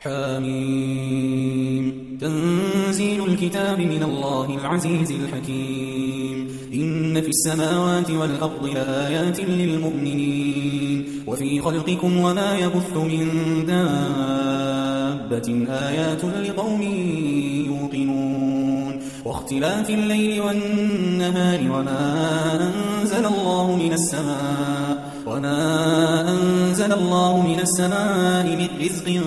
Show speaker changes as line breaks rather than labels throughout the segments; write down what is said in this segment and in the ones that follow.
حاميم تنزيل الكتاب من الله العزيز الحكيم إن في السماوات والأرض لآيات للمؤمنين وفي خلقكم وما يبث من دابة آيات لقوم يوقنون واختلاف الليل والنهار وما أنزل الله من السماء من رزق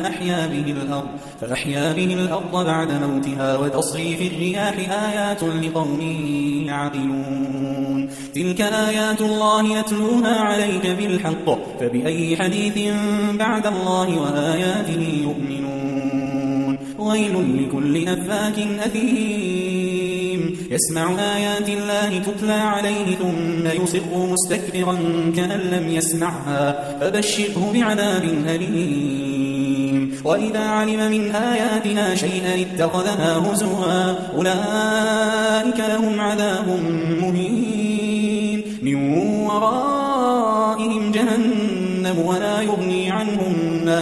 فأحيا به الأرض بعد موتها وتصريف الرياح آيات لقوم يعقلون تلك آيات الله يتلوها عليك بالحق فبأي حديث بعد الله وآياته يؤمنون ويل لكل أفاك أثيم يسمع آيات الله تتلى عليه ثم يصر مستكبرا كأن لم يسمعها فبشره بعذاب أليم وإذا علم من آياتنا شيئا اتخذها هزوا أولئك لهم عذاب مهين من ورائهم جهنم ولا يغني عنهم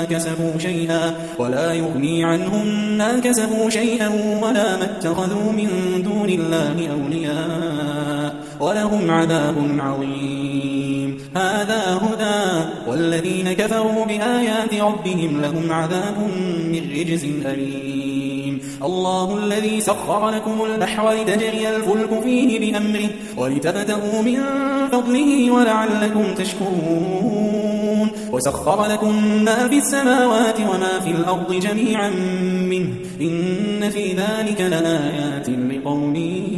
ما كسبوا شيئا ولا ما اتخذوا من دون الله أولياء ولهم عذاب عظيم هذا هدى والذين كفروا بآيات ربهم لهم عذاب من رجز أليم الله الذي سخر لكم البحر لتجري الفلك فيه بأمره ولتبتغوا من فضله ولعلكم تشكرون وسخر لكم ما في السماوات وما في الأرض جميعا منه إن في ذلك لآيات لقوم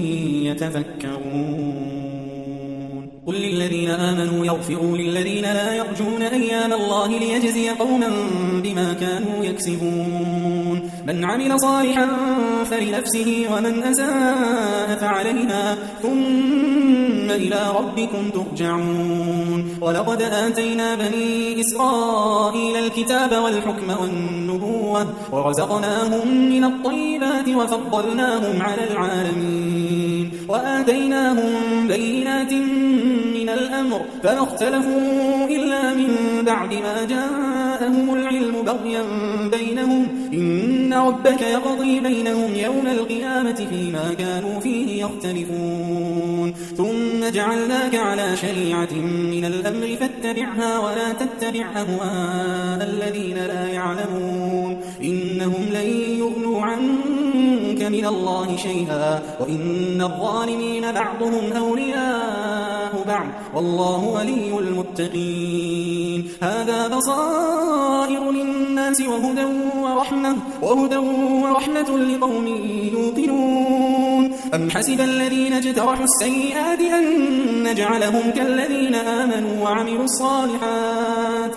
يتفكرون قل للذين آمنوا يغفروا للذين لا يرجون أيام الله ليجزي قوما بما كانوا يكسبون من عمل صالحا فلنفسه ومن أساء فعليها ثم إلى ربكم ترجعون ولقد آتينا بني إسرائيل الكتاب والحكم والنبوة ورزقناهم من الطيبات وفضلناهم على العالمين وآتيناهم بينات من الأمر فما اختلفوا إلا من بعد ما جاءهم العلم بغيا بينهم إن ربك يقضي بينهم يوم القيامة فيما كانوا فيه يختلفون ثم جعلناك على شريعة من الأمر فاتبعها ولا تتبع أهواء الذين لا يعلمون إنهم لن يغنوا عنك من الله شيئا وإن الظالمين بعضهم أولياء بعض والله ولي المتقين هذا بصائر للناس وهدى ورحمة لقوم يوقنون أم حسب الذين اجترحوا السيئات أن نجعلهم كالذين آمنوا وعملوا الصالحات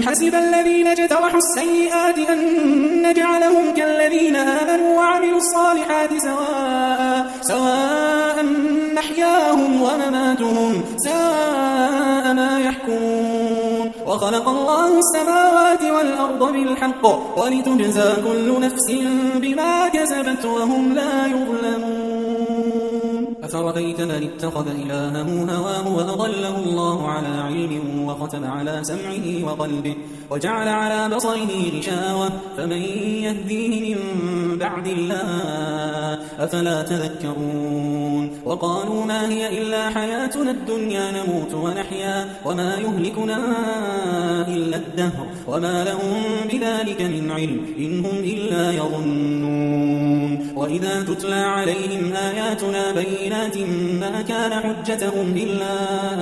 سواء محياهم ومماتهم ساء ما يحكمون وخلق الله السماوات والأرض بالحق ولتجزى كل نفس بما كسبت وهم لا يظلمون أفرأيت من اتخذ إلهه هواه وأضله الله على علم وختم على سمعه وقلبه وجعل على بصره غشاوة فمن يهديه من بعد الله أفلا تذكرون وقالوا ما هي إلا حياتنا الدنيا نموت ونحيا وما يهلكنا إلا الدهر وما لهم بذلك من علم إن هم إلا يظنون وإذا تتلى عليهم آياتنا بينات ما كان حجتهم إلا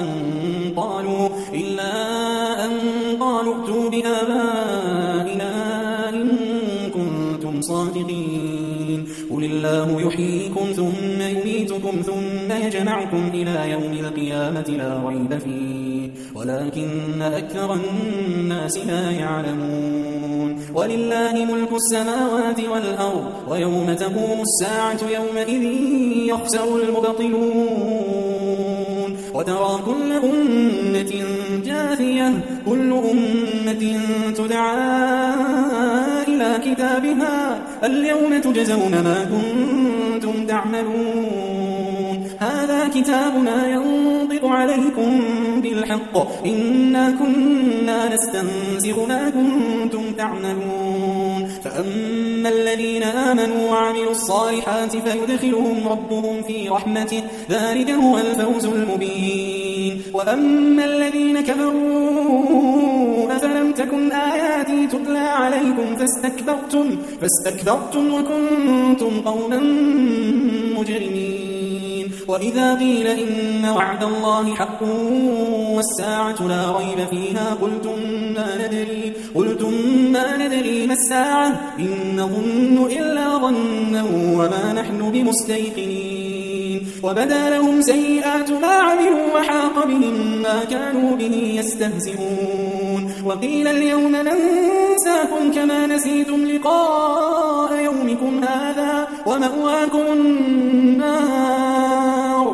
أن قالوا ائتوا بآبائنا إن كنتم صادقين قل الله يحييكم ثم يميتكم ثم يجمعكم إلى يوم القيامة لا ريب فيه ولكن أكثر الناس لا يعلمون ولله ملك السماوات والأرض ويوم تقوم الساعة يومئذ يخسر المبطلون وترى كل أمة جاثية كل أمة تدعى إلى كتابها اليوم تجزون ما كنتم تعملون هذا كتابنا ينطق عليكم بالحق إنا كنا نستنسخ ما كنتم تعملون فأما الذين آمنوا وعملوا الصالحات فيدخلهم ربهم في رحمته ذلك هو الفوز المبين. وأما الذين كفروا أفلم تكن آياتي تتلى عليكم فاستكبرتم وكنتم قوما مجرمين. وإذا قيل إن وعد الله حق والساعة لا ريب فيها قلتم ما ندري ما الساعة إن نظن إلا ظنا وما نحن بمستيقنين. وبدا لهم سيئات ما عملوا وحاق بهم ما كانوا به يستهزئون. وقيل اليوم ننساكم كما نسيتم لقاء يومكم هذا ومأواكم النار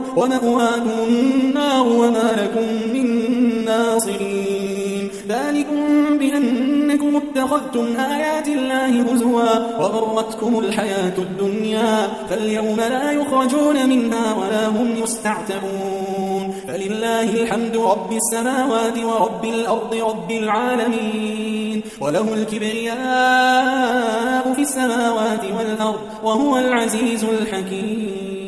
وما لكم من ناصرين. ذلكم بأنكم اتخذتم آيات الله هزوا وغرتكم الحياة الدنيا فاليوم لا يخرجون منها ولا هم يستعتبون. فلله الحمد رب السماوات ورب الأرض رب العالمين وله الكبرياء في السماوات والأرض وهو العزيز الحكيم.